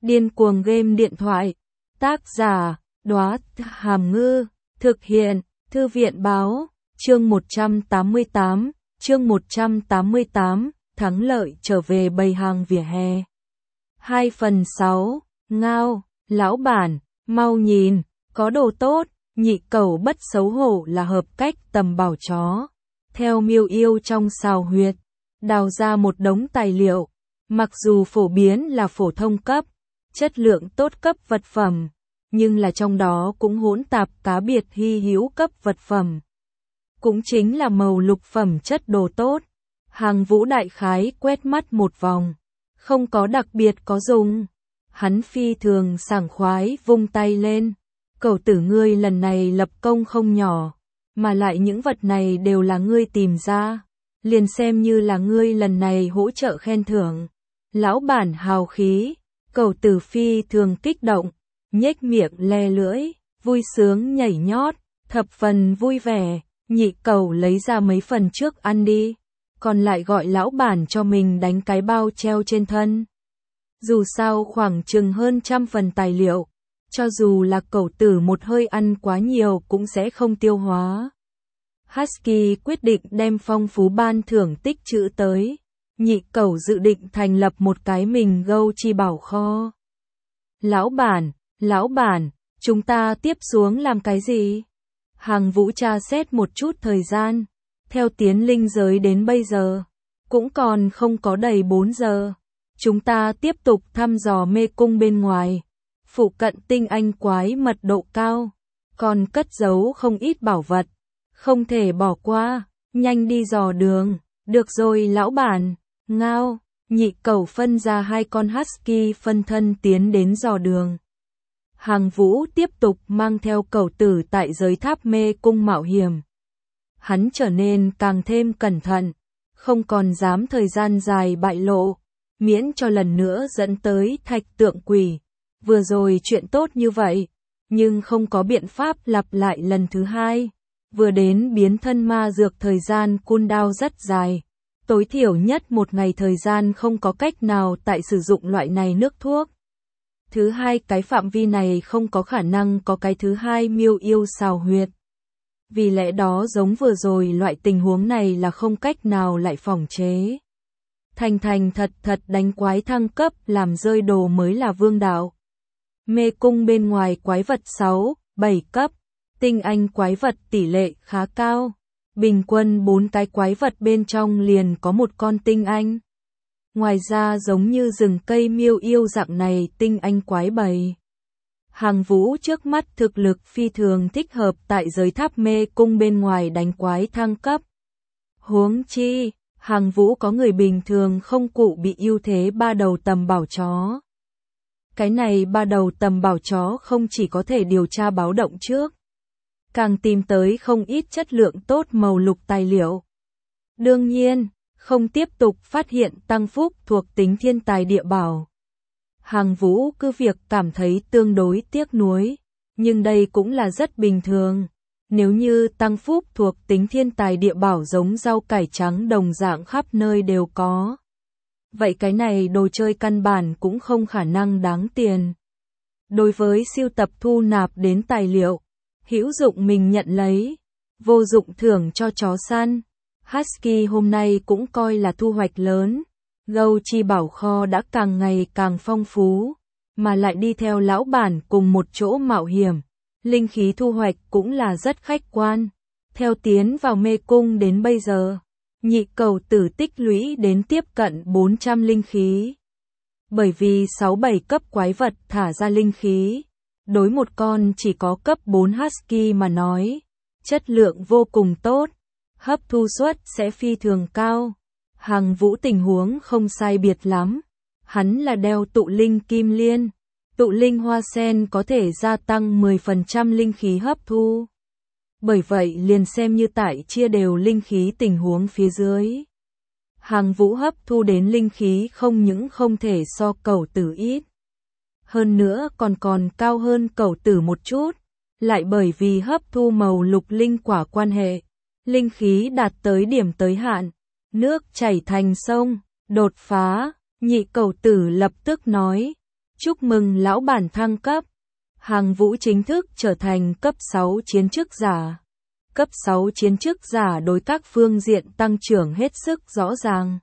Điên cuồng game điện thoại. Tác giả, Đóa Hàm Ngư. Thực hiện, Thư viện Báo. Chương 188, thắng lợi trở về bày hàng vỉa hè. 2/6, ngao, lão bản, mau nhìn, có đồ tốt, nhị cẩu bất xấu hổ là hợp cách tầm bảo chó. Theo miêu yêu trong xào huyệt, đào ra một đống tài liệu, mặc dù phổ biến là phổ thông cấp, chất lượng tốt cấp vật phẩm, nhưng là trong đó cũng hỗn tạp cá biệt hy hữu cấp vật phẩm. Cũng chính là màu lục phẩm chất đồ tốt. Hàng Vũ đại khái quét mắt một vòng, không có đặc biệt có dùng. Hắn phi thường sảng khoái vung tay lên. Cẩu tử ngươi lần này lập công không nhỏ, mà lại những vật này đều là ngươi tìm ra. Liền xem như là ngươi lần này hỗ trợ khen thưởng. Lão bản hào khí, cẩu tử phi thường kích động, nhếch miệng le lưỡi, vui sướng nhảy nhót, thập phần vui vẻ. Nhị cẩu lấy ra mấy phần trước ăn đi, còn lại gọi lão bản cho mình đánh cái bao treo trên thân. Dù sao khoảng chừng hơn 100 phần tài liệu, cho dù là cẩu tử một hơi ăn quá nhiều cũng sẽ không tiêu hóa. Husky quyết định đem phong phú ban thưởng tích trữ tới. Nhị cẩu dự định thành lập một cái mình gâu chi bảo kho. Lão bản, chúng ta tiếp xuống làm cái gì? Hàng Vũ tra xét một chút thời gian, theo tiến linh giới đến bây giờ, cũng còn không có đầy 4 giờ. Chúng ta tiếp tục thăm dò mê cung bên ngoài, phụ cận tinh anh quái mật độ cao, còn cất giấu không ít bảo vật, không thể bỏ qua, nhanh đi dò đường. Được rồi lão bản, ngao, nhị cẩu phân ra 2 con husky phân thân tiến đến dò đường. Hàng Vũ tiếp tục mang theo cẩu tử tại giới tháp mê cung mạo hiểm. Hắn trở nên càng thêm cẩn thận, không còn dám thời gian dài bại lộ, miễn cho lần nữa dẫn tới thạch tượng quỷ. Vừa rồi chuyện tốt như vậy, nhưng không có biện pháp lặp lại lần thứ hai. Vừa đến biến thân ma dược thời gian cooldown rất dài, tối thiểu nhất một ngày thời gian không có cách nào tại sử dụng loại này nước thuốc. Thứ hai cái phạm vi này không có khả năng có cái thứ hai miêu yêu xào huyệt. Vì lẽ đó giống vừa rồi loại tình huống này là không cách nào lại phòng chế. Thành thật đánh quái thăng cấp làm rơi đồ mới là vương đạo. Mê cung bên ngoài quái vật 6, 7 cấp, tinh anh quái vật tỷ lệ khá cao. Bình quân 4 cái quái vật bên trong liền có một con tinh anh. Ngoài ra giống như rừng cây miêu yêu dạng này tinh anh quái bầy. Hàng Vũ trước mắt thực lực phi thường thích hợp tại giới tháp mê cung bên ngoài đánh quái thăng cấp. Huống chi, Hàng Vũ có người bình thường không cụ bị ưu thế 3 đầu tầm bảo chó. Cái này 3 đầu tầm bảo chó không chỉ có thể điều tra báo động trước, càng tìm tới không ít chất lượng tốt màu lục tài liệu. Đương nhiên, không tiếp tục phát hiện tăng phúc thuộc tính thiên tài địa bảo. Hàng Vũ cứ việc cảm thấy tương đối tiếc nuối, nhưng đây cũng là rất bình thường. Nếu như tăng phúc thuộc tính thiên tài địa bảo giống rau cải trắng đồng dạng khắp nơi đều có, vậy cái này đồ chơi căn bản cũng không khả năng đáng tiền. Đối với siêu tập thu nạp đến tài liệu, hữu dụng mình nhận lấy, vô dụng thưởng cho chó săn. Husky hôm nay cũng coi là thu hoạch lớn. Gâu chi bảo kho đã càng ngày càng phong phú, mà lại đi theo lão bản cùng một chỗ mạo hiểm. Linh khí thu hoạch cũng là rất khách quan. Theo tiến vào mê cung đến bây giờ, nhị cẩu tử tích lũy đến tiếp cận 400 linh khí. Bởi vì 6-7 cấp quái vật thả ra linh khí, đối một con chỉ có cấp 4 husky mà nói, chất lượng vô cùng tốt, hấp thu suất sẽ phi thường cao. Hàng Vũ tình huống không sai biệt lắm, hắn là đeo tụ linh kim liên, tụ linh hoa sen có thể gia tăng 10% linh khí hấp thu. Bởi vậy liền xem như tại chia đều linh khí tình huống phía dưới, Hàng Vũ hấp thu đến linh khí không những không thể so cẩu tử ít, hơn nữa còn cao hơn cẩu tử một chút, lại bởi vì hấp thu màu lục linh quả quan hệ, linh khí đạt tới điểm tới hạn, nước chảy thành sông, đột phá. Nhị cẩu tử lập tức nói, Chúc mừng lão bản thăng cấp. Hàng Vũ chính thức trở thành cấp 6 chiến chức giả. Cấp 6 chiến chức giả đối các phương diện tăng trưởng hết sức rõ ràng.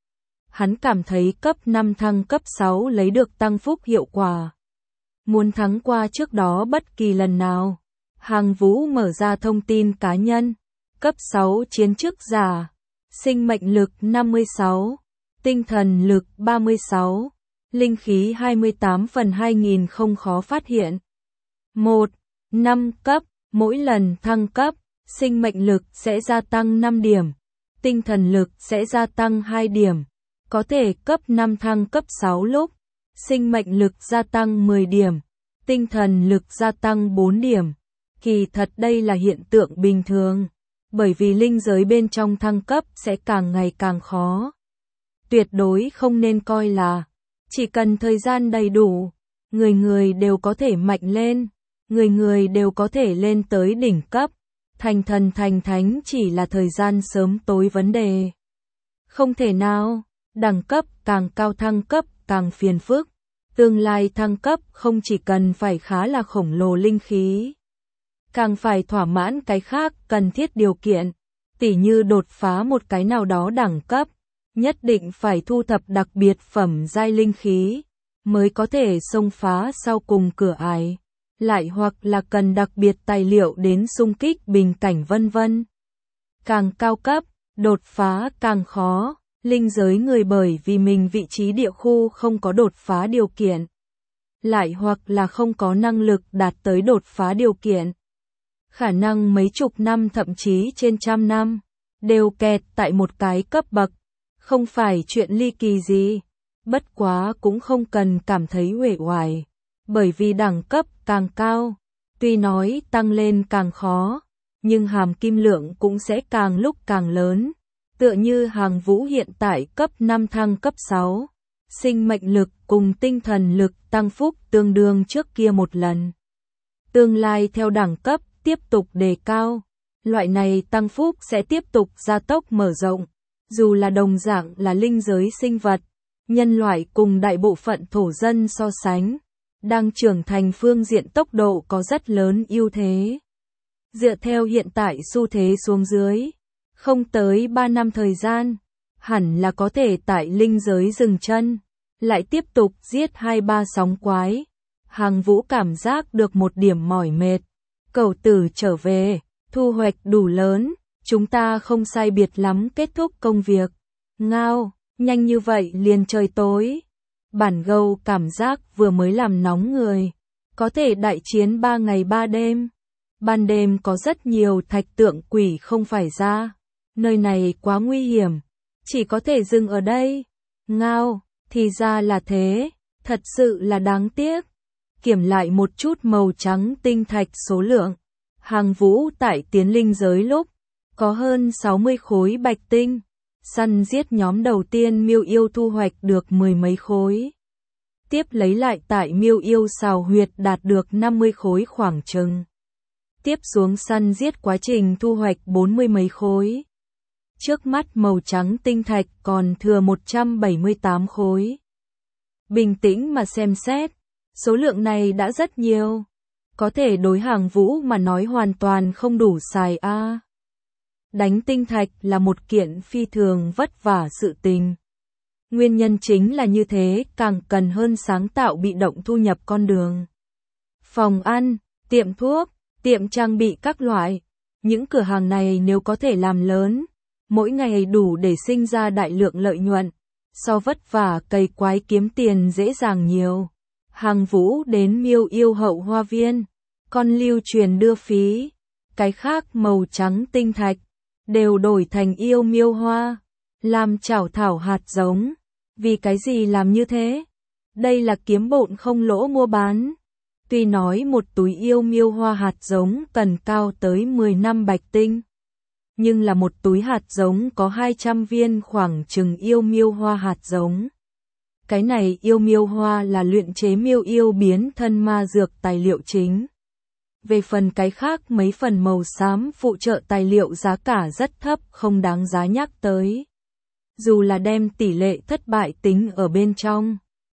Hắn cảm thấy cấp 5 thăng cấp 6 lấy được tăng phúc hiệu quả. Muốn thắng qua trước đó bất kỳ lần nào. Hàng Vũ mở ra thông tin cá nhân. Cấp 6 chiến chức giả. Sinh mệnh lực 56. Tinh thần lực 36. Linh khí 28 phần 2000 không khó phát hiện. 1. 5 cấp. Mỗi lần thăng cấp, sinh mệnh lực sẽ gia tăng 5 điểm. Tinh thần lực sẽ gia tăng 2 điểm. Có thể cấp 5 thăng cấp 6 lúc. Sinh mệnh lực gia tăng 10 điểm. Tinh thần lực gia tăng 4 điểm. Kỳ thật đây là hiện tượng bình thường. Bởi vì linh giới bên trong thăng cấp sẽ càng ngày càng khó. Tuyệt đối không nên coi là chỉ cần thời gian đầy đủ, người người đều có thể mạnh lên, người người đều có thể lên tới đỉnh cấp. Thành thần thành thánh chỉ là thời gian sớm tối vấn đề. Không thể nào, đẳng cấp càng cao thăng cấp càng phiền phức. Tương lai thăng cấp không chỉ cần phải khá là khổng lồ linh khí, càng phải thỏa mãn cái khác cần thiết điều kiện, tỉ như đột phá một cái nào đó đẳng cấp, nhất định phải thu thập đặc biệt phẩm giai linh khí, mới có thể xông phá sau cùng cửa ải, lại hoặc là cần đặc biệt tài liệu đến xung kích bình cảnh vân vân. Càng cao cấp, đột phá càng khó, linh giới người bởi vì mình vị trí địa khu không có đột phá điều kiện, lại hoặc là không có năng lực đạt tới đột phá điều kiện. Khả năng mấy chục năm thậm chí trên trăm năm, đều kẹt tại một cái cấp bậc, không phải chuyện ly kỳ gì, bất quá cũng không cần cảm thấy uể oải, bởi vì đẳng cấp càng cao, tuy nói tăng lên càng khó, nhưng hàm kim lượng cũng sẽ càng lúc càng lớn, tựa như Hàng Vũ hiện tại cấp 5 thăng cấp 6, sinh mệnh lực cùng tinh thần lực tăng phúc tương đương trước kia một lần. Tương lai theo đẳng cấp tiếp tục đề cao, loại này tăng phúc sẽ tiếp tục gia tốc mở rộng, dù là đồng dạng là linh giới sinh vật, nhân loại cùng đại bộ phận thổ dân so sánh, đang trưởng thành phương diện tốc độ có rất lớn ưu thế. Dựa theo hiện tại xu thế xuống dưới, không tới 3 năm thời gian, hẳn là có thể tại linh giới dừng chân, lại tiếp tục giết 2-3 sóng quái. Hàng Vũ cảm giác được một điểm mỏi mệt. Cẩu tử trở về, thu hoạch đủ lớn, chúng ta không sai biệt lắm kết thúc công việc. Ngao, nhanh như vậy liền trời tối. Bản Gâu cảm giác vừa mới làm nóng người, có thể đại chiến 3 ngày 3 đêm. Ban đêm có rất nhiều thạch tượng quỷ không phải ra, nơi này quá nguy hiểm, chỉ có thể dừng ở đây. Ngao, thì ra là thế, thật sự là đáng tiếc. Kiểm lại một chút màu trắng tinh thạch số lượng. Hàng Vũ tại tiến linh giới lúc, có hơn 60 khối bạch tinh. Săn giết nhóm đầu tiên miêu yêu thu hoạch được 10 mấy khối. Tiếp lấy lại tại miêu yêu xào huyệt đạt được 50 khối khoảng chừng. Tiếp xuống săn giết quá trình thu hoạch 40 mấy khối. Trước mắt màu trắng tinh thạch còn thừa 178 khối. Bình tĩnh mà xem xét, số lượng này đã rất nhiều. Có thể đối Hàng Vũ mà nói hoàn toàn không đủ xài a. Đánh tinh thạch là một kiện phi thường vất vả sự tình. Nguyên nhân chính là như thế, càng cần hơn sáng tạo bị động thu nhập con đường. Phòng ăn, tiệm thuốc, tiệm trang bị các loại. Những cửa hàng này nếu có thể làm lớn, mỗi ngày đủ để sinh ra đại lượng lợi nhuận. So vất vả cày quái kiếm tiền dễ dàng nhiều. Hàng Vũ đến miêu yêu hậu hoa viên, con lưu truyền đưa phí, cái khác màu trắng tinh thạch, đều đổi thành yêu miêu hoa, làm chảo thảo hạt giống. Vì cái gì làm như thế? Đây là kiếm bộn không lỗ mua bán. Tuy nói một túi yêu miêu hoa hạt giống cần cao tới 10 năm bạch tinh, nhưng là một túi hạt giống có 200 viên khoảng chừng yêu miêu hoa hạt giống. Cái này yêu miêu hoa là luyện chế miêu yêu biến thân ma dược tài liệu chính. Về phần cái khác mấy phần màu xám phụ trợ tài liệu giá cả rất thấp không đáng giá nhắc tới. Dù là đem tỷ lệ thất bại tính ở bên trong,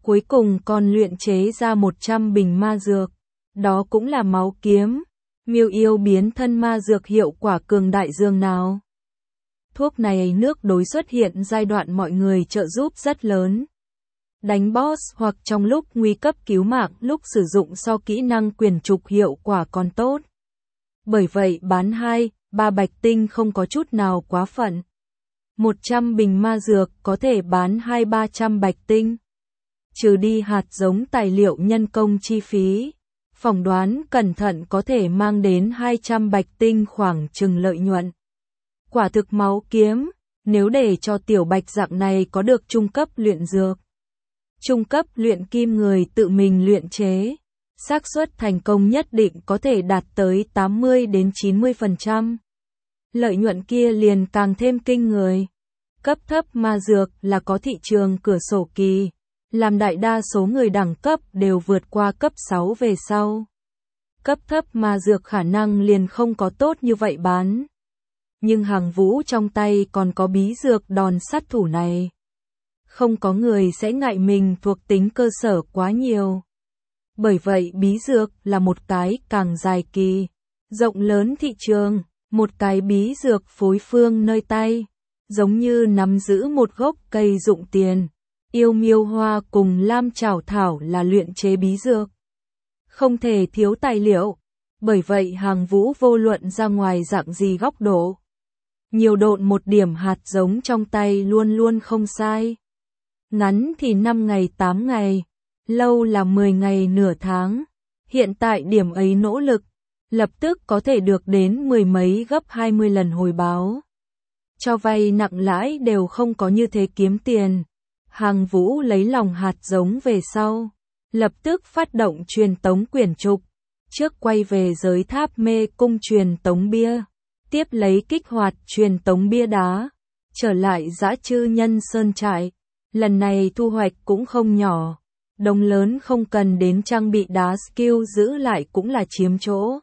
Cuối cùng còn luyện chế ra 100 bình ma dược. Đó cũng là máu kiếm. Miêu yêu biến thân ma dược hiệu quả cường đại dường nào. Thuốc này nước đối xuất hiện giai đoạn mọi người trợ giúp rất lớn. Đánh boss hoặc trong lúc nguy cấp cứu mạng lúc sử dụng so kỹ năng quyền trục hiệu quả còn tốt. Bởi vậy bán 2-3 bạch tinh không có chút nào quá phận. 100 bình ma dược có thể bán 200-300 bạch tinh. Trừ đi hạt giống tài liệu nhân công chi phí, phỏng đoán cẩn thận có thể mang đến 200 bạch tinh khoảng chừng lợi nhuận. Quả thực máu kiếm, nếu để cho tiểu bạch dạng này có được trung cấp luyện dược. Trung cấp luyện kim người tự mình luyện chế, xác suất thành công nhất định có thể đạt tới 80-90%. Lợi nhuận kia liền càng thêm kinh người. Cấp thấp ma dược là có thị trường cửa sổ kỳ, làm đại đa số người đẳng cấp đều vượt qua cấp 6 về sau. Cấp thấp ma dược khả năng liền không có tốt như vậy bán. Nhưng Hàng Vũ trong tay còn có bí dược đòn sát thủ này. Không có người sẽ ngại mình thuộc tính cơ sở quá nhiều. Bởi vậy bí dược là một cái càng dài kỳ, rộng lớn thị trường, một cái bí dược phối phương nơi tay, giống như nắm giữ một gốc cây dụng tiền. Yêu miêu hoa cùng lam chảo thảo là luyện chế bí dược. Không thể thiếu tài liệu, bởi vậy Hàng Vũ vô luận ra ngoài dạng gì góc độ. Nhiều độn một điểm hạt giống trong tay luôn luôn không sai. Ngắn thì 5 ngày 8 ngày, lâu là 10 ngày nửa tháng. Hiện tại điểm ấy nỗ lực, lập tức có thể được đến 10 mấy gấp 20 lần hồi báo. Cho vay nặng lãi đều không có như thế kiếm tiền. Hàng Vũ lấy lòng hạt giống về sau, lập tức phát động truyền tống quyển trục, trước quay về giới tháp mê cung truyền tống bia, tiếp lấy kích hoạt truyền tống bia đá, trở lại dã chư nhân sơn trại. Lần này thu hoạch cũng không nhỏ, đống lớn không cần đến trang bị đá skill giữ lại cũng là chiếm chỗ.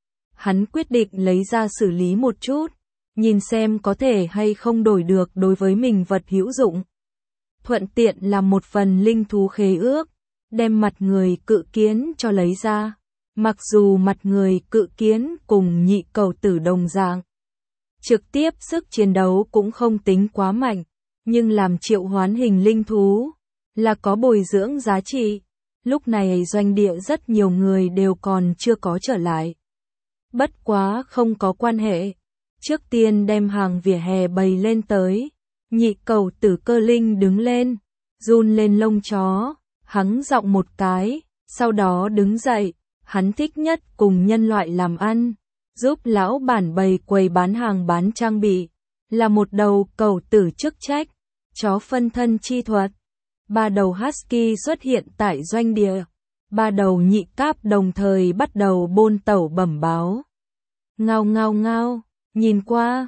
Hắn quyết định lấy ra xử lý một chút, nhìn xem có thể hay không đổi được đối với mình vật hữu dụng. Thuận tiện làm một phần linh thú khế ước, đem mặt người cự kiến cho lấy ra. Mặc dù mặt người cự kiến cùng nhị cầu tử đồng dạng, trực tiếp sức chiến đấu cũng không tính quá mạnh, nhưng làm triệu hoán hình linh thú là có bồi dưỡng giá trị. Lúc này doanh địa rất nhiều người đều còn chưa có trở lại. Bất quá không có quan hệ, trước tiên đem hàng vỉa hè bày lên tới. Nhị cầu tử Cơ Linh đứng lên, run lên lông chó, hắng giọng một cái, sau đó đứng dậy. Hắn thích nhất cùng nhân loại làm ăn, giúp lão bản bày quầy bán hàng bán trang bị, là một đầu cầu tử chức trách, chó phân thân chi thuật. 3 đầu husky xuất hiện tại doanh địa, 3 đầu nhị cáp đồng thời bắt đầu bôn tẩu bẩm báo. Ngao ngao ngao, nhìn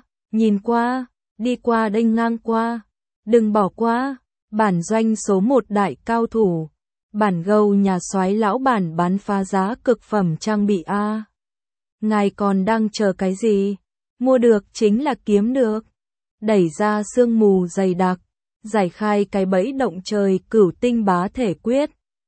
qua, đi qua đênh ngang qua, đừng bỏ qua, bản doanh số 1 đại cao thủ. Bản gâu nhà soái lão bản bán phá giá cực phẩm trang bị A. Ngài còn đang chờ cái gì? Mua được chính là kiếm được. Đẩy ra sương mù dày đặc, giải khai cái bẫy động trời cửu tinh bá thể quyết.